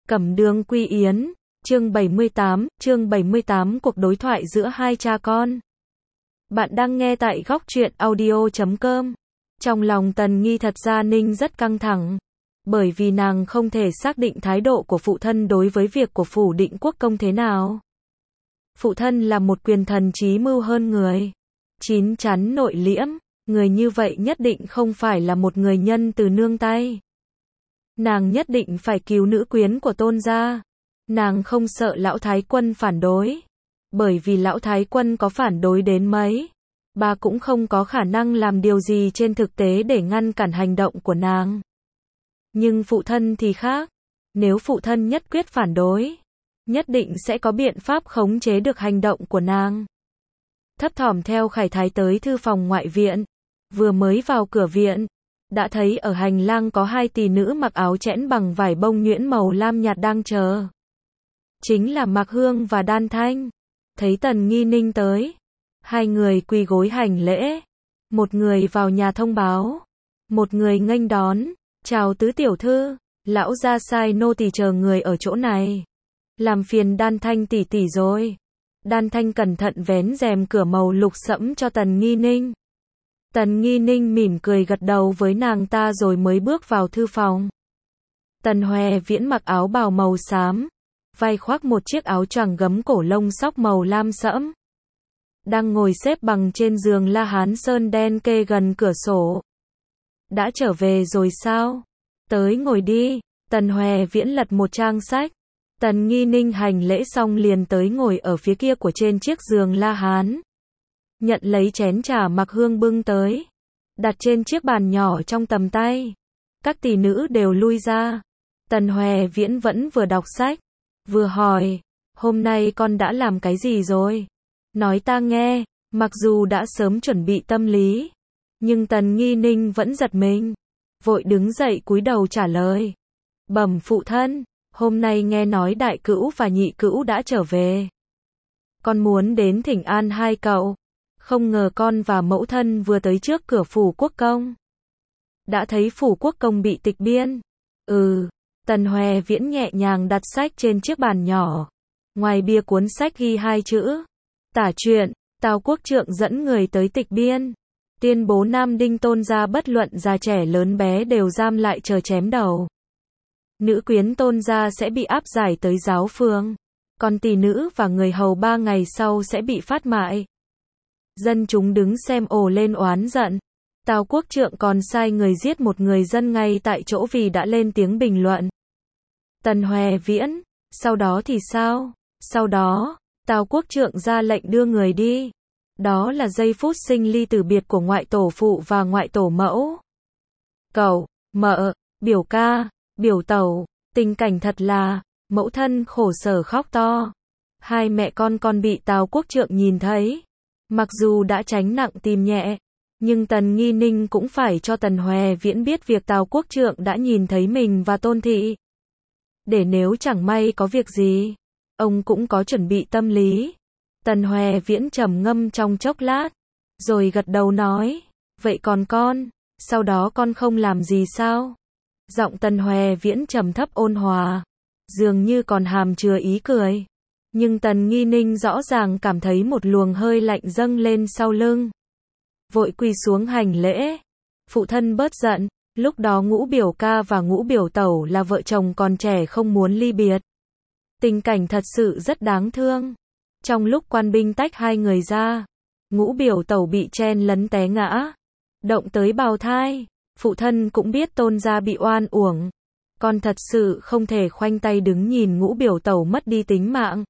Cẩm Đường Quy Yến, chương 78 cuộc đối thoại giữa hai cha con. Bạn đang nghe tại góc truyện audio.com. Trong lòng Tần Nghi thật ra Ninh rất căng thẳng, bởi vì nàng không thể xác định thái độ của phụ thân đối với việc của phủ Định Quốc công thế nào. Phụ thân là một quyền thần trí mưu hơn người, chín chắn nội liễm, người như vậy nhất định không phải là một người nhân từ nương tay. Nàng nhất định phải cứu nữ quyến của Tôn gia. Nàng không sợ lão thái quân phản đối, bởi vì lão thái quân có phản đối đến mấy, bà cũng không có khả năng làm điều gì trên thực tế để ngăn cản hành động của nàng. Nhưng phụ thân thì khác, nếu phụ thân nhất quyết phản đối, nhất định sẽ có biện pháp khống chế được hành động của nàng. Thấp thỏm theo Khải Thái tới thư phòng ngoại viện, vừa mới vào cửa viện, đã thấy ở hành lang có hai tỷ nữ mặc áo chẽn bằng vải bông nhuyễn màu lam nhạt đang chờ. Chính là Mạc Hương và Đan Thanh. Thấy Tần Nghi Ninh tới, hai người quỳ gối hành lễ. Một người vào nhà thông báo, một người nghênh đón. Chào tứ tiểu thư, lão gia sai nô tỳ chờ người ở chỗ này. Làm phiền Đan Thanh tỷ tỷ rồi. Đan Thanh cẩn thận vén rèm cửa màu lục sẫm cho Tần Nghi Ninh. Tần Nghi Ninh mỉm cười gật đầu với nàng ta rồi mới bước vào thư phòng. Tần Hoè Viễn mặc áo bào màu xám, vai khoác một chiếc áo choàng gấm cổ lông sóc màu lam sẫm. Đang ngồi xếp bằng trên giường la hán sơn đen kê gần cửa sổ. Đã trở về rồi sao? Tới ngồi đi. Tần Hoè Viễn lật một trang sách. Tần Nghi Ninh hành lễ xong liền tới ngồi ở phía kia của trên chiếc giường la hán. Nhận lấy chén trà Mạc Hương bưng tới, đặt trên chiếc bàn nhỏ trong tầm tay. Các tỷ nữ đều lui ra. Tần Hoè Viễn vẫn vừa đọc sách, vừa hỏi, hôm nay con đã làm cái gì rồi? Nói ta nghe. Mặc dù đã sớm chuẩn bị tâm lý, nhưng Tần Nghi Ninh vẫn giật mình, vội đứng dậy cúi đầu trả lời. Bẩm phụ thân, hôm nay nghe nói đại cữu và nhị cữu đã trở về. Con muốn đến thỉnh an hai cậu. Không ngờ con và mẫu thân vừa tới trước cửa phủ quốc công, đã thấy phủ quốc công bị tịch biên. Tần Hoè Viễn nhẹ nhàng đặt sách trên chiếc bàn nhỏ. Ngoài bìa cuốn sách ghi hai chữ: tả truyện, Tào quốc trượng dẫn người tới tịch biên, tuyên bố Nam Đinh Tôn gia bất luận già trẻ lớn bé đều giam lại chờ chém đầu. Nữ quyến Tôn gia sẽ bị áp giải tới giáo phường, còn tỷ nữ và người hầu 3 ngày sau sẽ bị phát mại. Dân chúng đứng xem ồ lên oán giận. Tào quốc trượng còn sai người giết một người dân ngay tại chỗ vì đã lên tiếng bình luận. Tần Hoè Viễn, sau đó thì sao? Sau đó, Tào quốc trượng ra lệnh đưa người đi. Đó là giây phút sinh ly tử biệt của ngoại tổ phụ và ngoại tổ mẫu. Cậu, mợ, biểu ca, biểu tẩu, tình cảnh thật là, mẫu thân khổ sở khóc to. Hai mẹ con bị Tào quốc trượng nhìn thấy. Mặc dù đã tránh nặng tìm nhẹ, nhưng Tần Nghi Ninh cũng phải cho Tần Hoè Viễn biết việc Tào quốc trượng đã nhìn thấy mình và Tôn thị. Để nếu chẳng may có việc gì, ông cũng có chuẩn bị tâm lý. Tần Hoè Viễn trầm ngâm trong chốc lát, rồi gật đầu nói, vậy còn con, sau đó con không làm gì sao? Giọng Tần Hoè Viễn trầm thấp ôn hòa, dường như còn hàm chứa ý cười. Nhưng Tần Nghi Ninh rõ ràng cảm thấy một luồng hơi lạnh dâng lên sau lưng. Vội quỳ xuống hành lễ. Phụ thân bớt giận, lúc đó Ngũ biểu ca và Ngũ biểu tẩu là vợ chồng còn trẻ không muốn ly biệt. Tình cảnh thật sự rất đáng thương. Trong lúc quan binh tách hai người ra, Ngũ biểu tẩu bị chen lấn té ngã, động tới bào thai. Phụ thân cũng biết Tôn gia bị oan uổng, con thật sự không thể khoanh tay đứng nhìn Ngũ biểu tẩu mất đi tính mạng.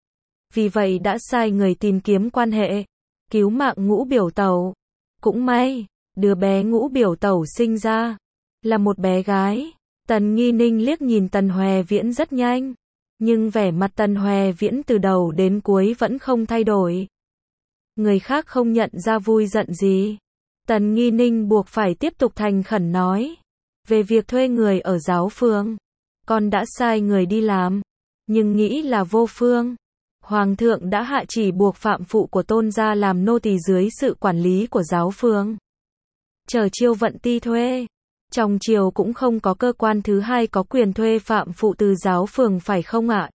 Vì vậy đã sai người tìm kiếm quan hệ, cứu mạng Ngũ biểu tẩu. Cũng may, đứa bé Ngũ biểu tẩu sinh ra là một bé gái. Tần Nghi Ninh liếc nhìn Tần Hoè Viễn rất nhanh, nhưng vẻ mặt Tần Hoè Viễn từ đầu đến cuối vẫn không thay đổi. Người khác không nhận ra vui giận gì. Tần Nghi Ninh buộc phải tiếp tục thành khẩn nói, về việc thuê người ở giáo phường, con đã sai người đi làm, nhưng nghĩ là vô phương. Hoàng thượng đã hạ chỉ buộc phạm phụ của Tôn gia làm nô tỳ dưới sự quản lý của giáo phường. Chờ chiêu vận ti thuê. Trong triều cũng không có cơ quan thứ hai có quyền thuê phạm phụ từ giáo phường phải không ạ,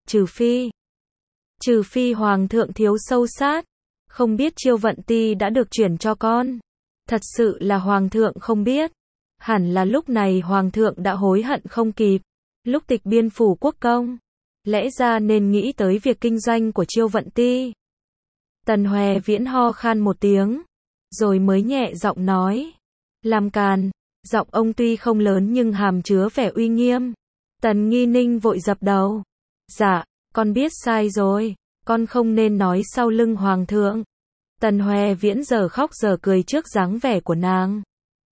trừ phi hoàng thượng thiếu sâu sát. Không biết Chiêu Vận Ti đã được chuyển cho con. Thật sự là hoàng thượng không biết. Hẳn là lúc này hoàng thượng đã hối hận không kịp. Lúc tịch biên phủ quốc công, lẽ ra nên nghĩ tới việc kinh doanh của Chiêu Vận Ti. Tần Hoè Viễn ho khan một tiếng, rồi mới nhẹ giọng nói. Làm càn, giọng ông tuy không lớn nhưng hàm chứa vẻ uy nghiêm. Tần Nghi Ninh vội dập đầu. Dạ, con biết sai rồi, con không nên nói sau lưng hoàng thượng. Tần Hoè Viễn giờ khóc giờ cười trước dáng vẻ của nàng.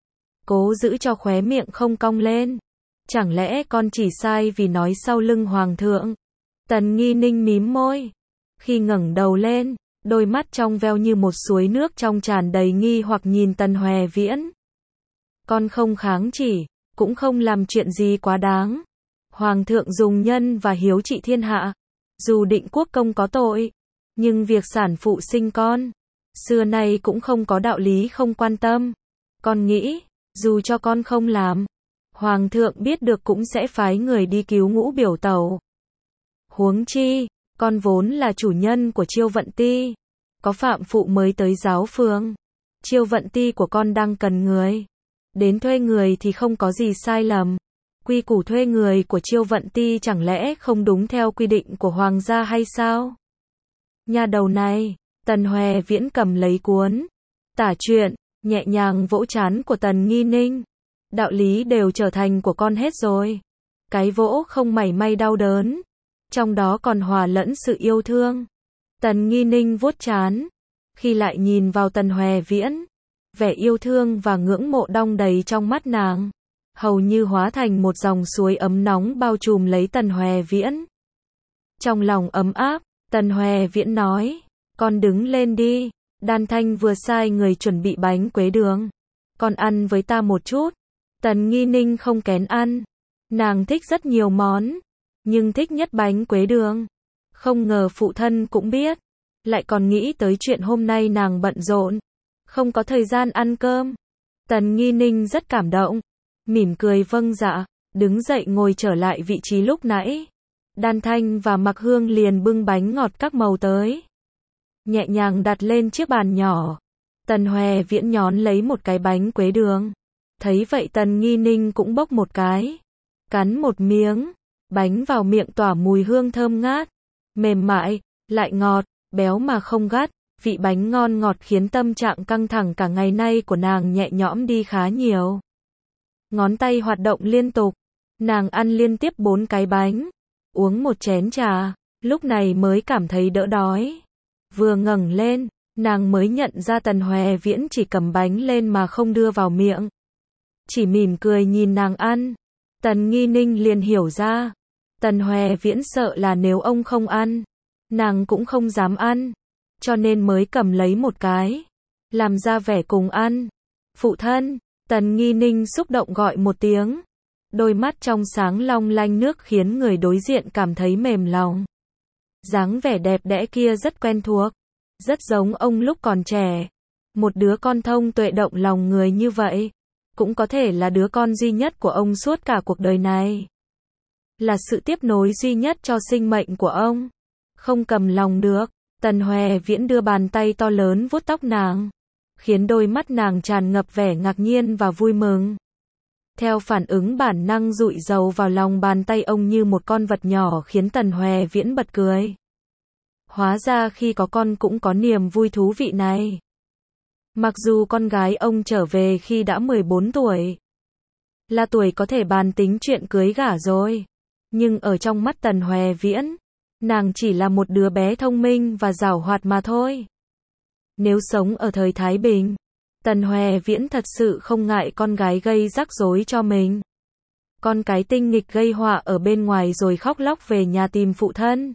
Cố giữ cho khóe miệng không cong lên. Chẳng lẽ con chỉ sai vì nói sau lưng hoàng thượng? Tần Nghi Ninh mím môi. Khi ngẩng đầu lên, đôi mắt trong veo như một suối nước trong tràn đầy nghi hoặc nhìn Tần Hoè Viễn. Con không kháng chỉ, cũng không làm chuyện gì quá đáng. Hoàng thượng dùng nhân và hiếu trị thiên hạ. Dù Định Quốc công có tội, nhưng việc sản phụ sinh con, xưa nay cũng không có đạo lý không quan tâm. Con nghĩ, dù cho con không làm, hoàng thượng biết được cũng sẽ phái người đi cứu Ngũ biểu tẩu. Huống chi, con vốn là chủ nhân của Chiêu Vận Ti. Có phạm phụ mới tới giáo phường. Chiêu Vận Ti của con đang cần người. Đến thuê người thì không có gì sai lầm. Quy củ thuê người của Chiêu Vận Ti chẳng lẽ không đúng theo quy định của hoàng gia hay sao? Nhà đầu này, Tần Hoè Viễn cầm lấy cuốn tả truyện, nhẹ nhàng vỗ trán của Tần Nghi Ninh. Đạo lý đều trở thành của con hết rồi. Cái vỗ không mảy may đau đớn. Trong đó còn hòa lẫn sự yêu thương. Tần Nghi Ninh vuốt trán. Khi lại nhìn vào Tần Hoè Viễn, vẻ yêu thương và ngưỡng mộ đong đầy trong mắt nàng. Hầu như hóa thành một dòng suối ấm nóng bao trùm lấy Tần Hoè Viễn. Trong lòng ấm áp, Tần Hoè Viễn nói. Con đứng lên đi. Đan Thanh vừa sai người chuẩn bị bánh quế đường. Con ăn với ta một chút. Tần Nghi Ninh không kén ăn. Nàng thích rất nhiều món, nhưng thích nhất bánh quế đường. Không ngờ phụ thân cũng biết. Lại còn nghĩ tới chuyện hôm nay nàng bận rộn, không có thời gian ăn cơm. Tần Nghi Ninh rất cảm động. Mỉm cười vâng dạ, đứng dậy ngồi trở lại vị trí lúc nãy. Đan Thanh và Mặc Hương liền bưng bánh ngọt các màu tới. Nhẹ nhàng đặt lên chiếc bàn nhỏ. Tần Hoè Viễn nhón lấy một cái bánh quế đường. Thấy vậy Tần Nghi Ninh cũng bốc một cái. Cắn một miếng. Bánh vào miệng tỏa mùi hương thơm ngát. Mềm mại, lại ngọt, béo mà không gắt. Vị bánh ngon ngọt khiến tâm trạng căng thẳng cả ngày nay của nàng nhẹ nhõm đi khá nhiều. Ngón tay hoạt động liên tục. Nàng ăn liên tiếp 4 cái bánh. Uống một chén trà. Lúc này mới cảm thấy đỡ đói. Vừa ngẩng lên, nàng mới nhận ra Tần Hoè Viễn chỉ cầm bánh lên mà không đưa vào miệng. Chỉ mỉm cười nhìn nàng ăn. Tần Nghi Ninh liền hiểu ra. Tần Hoè Viễn sợ là nếu ông không ăn, nàng cũng không dám ăn. Cho nên mới cầm lấy một cái. Làm ra vẻ cùng ăn. Phụ thân, Tần Nghi Ninh xúc động gọi một tiếng. Đôi mắt trong sáng long lanh nước khiến người đối diện cảm thấy mềm lòng. Dáng vẻ đẹp đẽ kia rất quen thuộc. Rất giống ông lúc còn trẻ. Một đứa con thông tuệ động lòng người như vậy. Cũng có thể là đứa con duy nhất của ông suốt cả cuộc đời này. Là sự tiếp nối duy nhất cho sinh mệnh của ông. Không cầm lòng được. Tần Hoè Viễn đưa bàn tay to lớn vuốt tóc nàng. Khiến đôi mắt nàng tràn ngập vẻ ngạc nhiên và vui mừng. Theo phản ứng bản năng dụi dầu vào lòng bàn tay ông như một con vật nhỏ khiến Tần Hoè Viễn bật cười. Hóa ra khi có con cũng có niềm vui thú vị này. Mặc dù con gái ông trở về khi đã 14 tuổi. Là tuổi có thể bàn tính chuyện cưới gả rồi. Nhưng ở trong mắt Tần Hoè Viễn, nàng chỉ là một đứa bé thông minh và giàu hoạt mà thôi. Nếu sống ở thời Thái Bình, Tần Hoè Viễn thật sự không ngại con gái gây rắc rối cho mình. Con cái tinh nghịch gây họa ở bên ngoài rồi khóc lóc về nhà tìm phụ thân.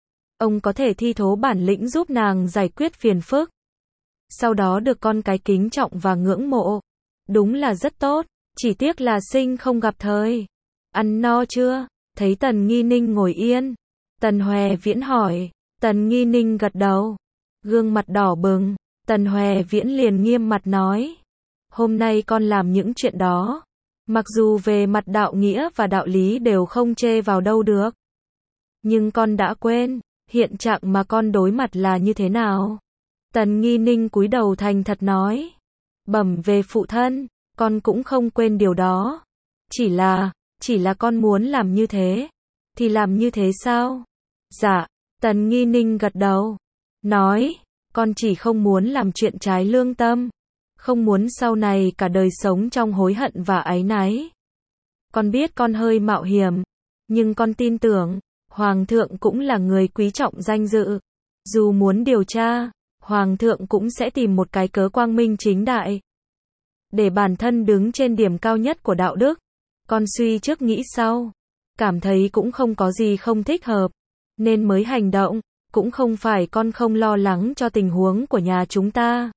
Ông có thể thi thố bản lĩnh giúp nàng giải quyết phiền phức. Sau đó được con cái kính trọng và ngưỡng mộ. Đúng là rất tốt, chỉ tiếc là sinh không gặp thời. Ăn no chưa? Thấy Tần Nghi Ninh ngồi yên. Tần Hoè Viễn hỏi. Tần Nghi Ninh gật đầu. Gương mặt đỏ bừng. Tần Hoè Viễn liền nghiêm mặt nói. Hôm nay con làm những chuyện đó. Mặc dù về mặt đạo nghĩa và đạo lý đều không chê vào đâu được. Nhưng con đã quên, hiện trạng mà con đối mặt là như thế nào? Tần Nghi Ninh cúi đầu thành thật nói. Bẩm về phụ thân, con cũng không quên điều đó. Chỉ là con muốn làm như thế. Thì làm như thế sao? Dạ, Tần Nghi Ninh gật đầu. Nói, con chỉ không muốn làm chuyện trái lương tâm. Không muốn sau này cả đời sống trong hối hận và áy náy. Con biết con hơi mạo hiểm. Nhưng con tin tưởng, Hoàng thượng cũng là người quý trọng danh dự. Dù muốn điều tra, Hoàng thượng cũng sẽ tìm một cái cớ quang minh chính đại. Để bản thân đứng trên điểm cao nhất của đạo đức. Con suy trước nghĩ sau. Cảm thấy cũng không có gì không thích hợp. Nên mới hành động. Cũng không phải con không lo lắng cho tình huống của nhà chúng ta.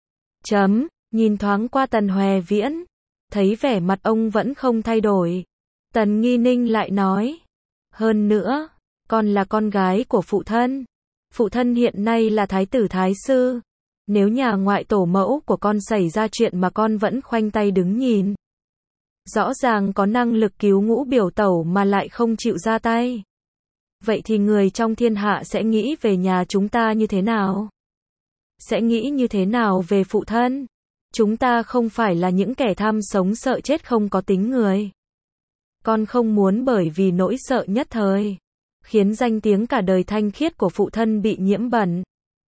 Nhìn thoáng qua Tần Hoè Viễn. Thấy vẻ mặt ông vẫn không thay đổi. Tần Nghi Ninh lại nói. Hơn nữa, con là con gái của phụ thân. Phụ thân hiện nay là thái tử thái sư. Nếu nhà ngoại tổ mẫu của con xảy ra chuyện mà con vẫn khoanh tay đứng nhìn. Rõ ràng có năng lực cứu ngũ biểu tẩu mà lại không chịu ra tay. Vậy thì người trong thiên hạ sẽ nghĩ về nhà chúng ta như thế nào? Sẽ nghĩ như thế nào về phụ thân? Chúng ta không phải là những kẻ tham sống sợ chết không có tính người. Con không muốn bởi vì nỗi sợ nhất thời, khiến danh tiếng cả đời thanh khiết của phụ thân bị nhiễm bẩn.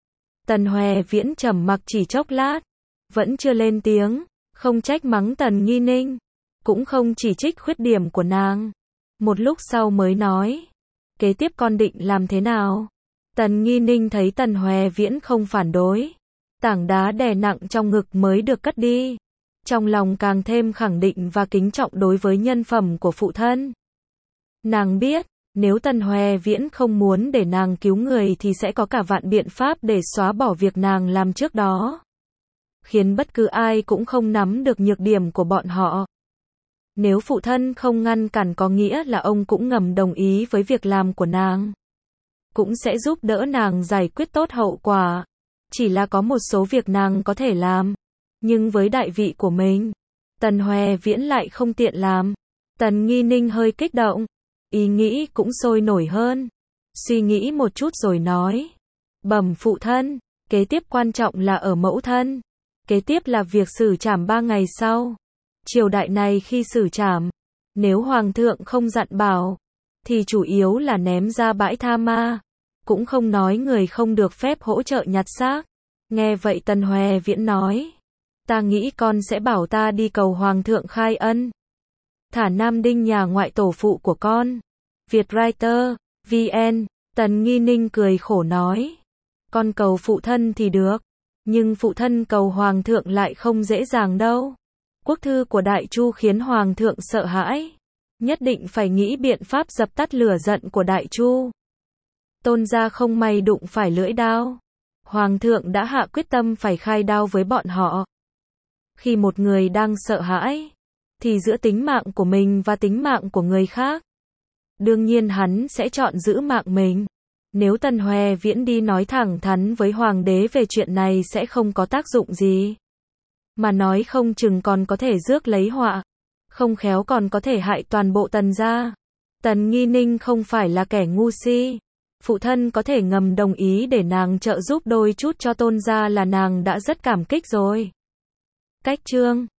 Tần Hoè Viễn trầm mặc chỉ chốc lát, vẫn chưa lên tiếng, không trách mắng Tần Nghi Ninh, cũng không chỉ trích khuyết điểm của nàng. Một lúc sau mới nói, kế tiếp con định làm thế nào? Tần Nghi Ninh thấy Tần Hoè Viễn không phản đối, tảng đá đè nặng trong ngực mới được cất đi. Trong lòng càng thêm khẳng định và kính trọng đối với nhân phẩm của phụ thân. Nàng biết, nếu Tần Hoè Viễn không muốn để nàng cứu người thì sẽ có cả vạn biện pháp để xóa bỏ việc nàng làm trước đó. Khiến bất cứ ai cũng không nắm được nhược điểm của bọn họ. Nếu phụ thân không ngăn cản có nghĩa là ông cũng ngầm đồng ý với việc làm của nàng. Cũng sẽ giúp đỡ nàng giải quyết tốt hậu quả. Chỉ là có một số việc nàng có thể làm. Nhưng với đại vị của mình, Tần Hoè Viễn lại không tiện làm. Tần Nghi Ninh hơi kích động. Ý nghĩ cũng sôi nổi hơn. Suy nghĩ một chút rồi nói. Bẩm phụ thân, kế tiếp quan trọng là ở mẫu thân. Kế tiếp là việc xử trảm 3 ngày sau. Triều đại này khi xử trảm, nếu Hoàng thượng không dặn bảo, thì chủ yếu là ném ra bãi tha ma. Cũng không nói người không được phép hỗ trợ nhặt xác. Nghe vậy Tần Hoè Viễn nói. Ta nghĩ con sẽ bảo ta đi cầu Hoàng thượng khai ân. Thả Nam Đinh nhà ngoại tổ phụ của con. Vietwriter, VN, Tần Nghi Ninh cười khổ nói. Con cầu phụ thân thì được. Nhưng phụ thân cầu Hoàng thượng lại không dễ dàng đâu. Quốc thư của Đại Chu khiến Hoàng thượng sợ hãi. Nhất định phải nghĩ biện pháp dập tắt lửa giận của Đại Chu. Tôn gia không may đụng phải lưỡi đao. Hoàng thượng đã hạ quyết tâm phải khai đao với bọn họ. Khi một người đang sợ hãi, thì giữa tính mạng của mình và tính mạng của người khác, đương nhiên hắn sẽ chọn giữ mạng mình. Nếu Tần Hoè Viễn đi nói thẳng thắn với hoàng đế về chuyện này sẽ không có tác dụng gì. Mà nói không chừng còn có thể rước lấy họa. Không khéo còn có thể hại toàn bộ Tần gia. Tần Nghi Ninh không phải là kẻ ngu si. Phụ thân có thể ngầm đồng ý để nàng trợ giúp đôi chút cho Tôn gia là nàng đã rất cảm kích rồi. Cách chương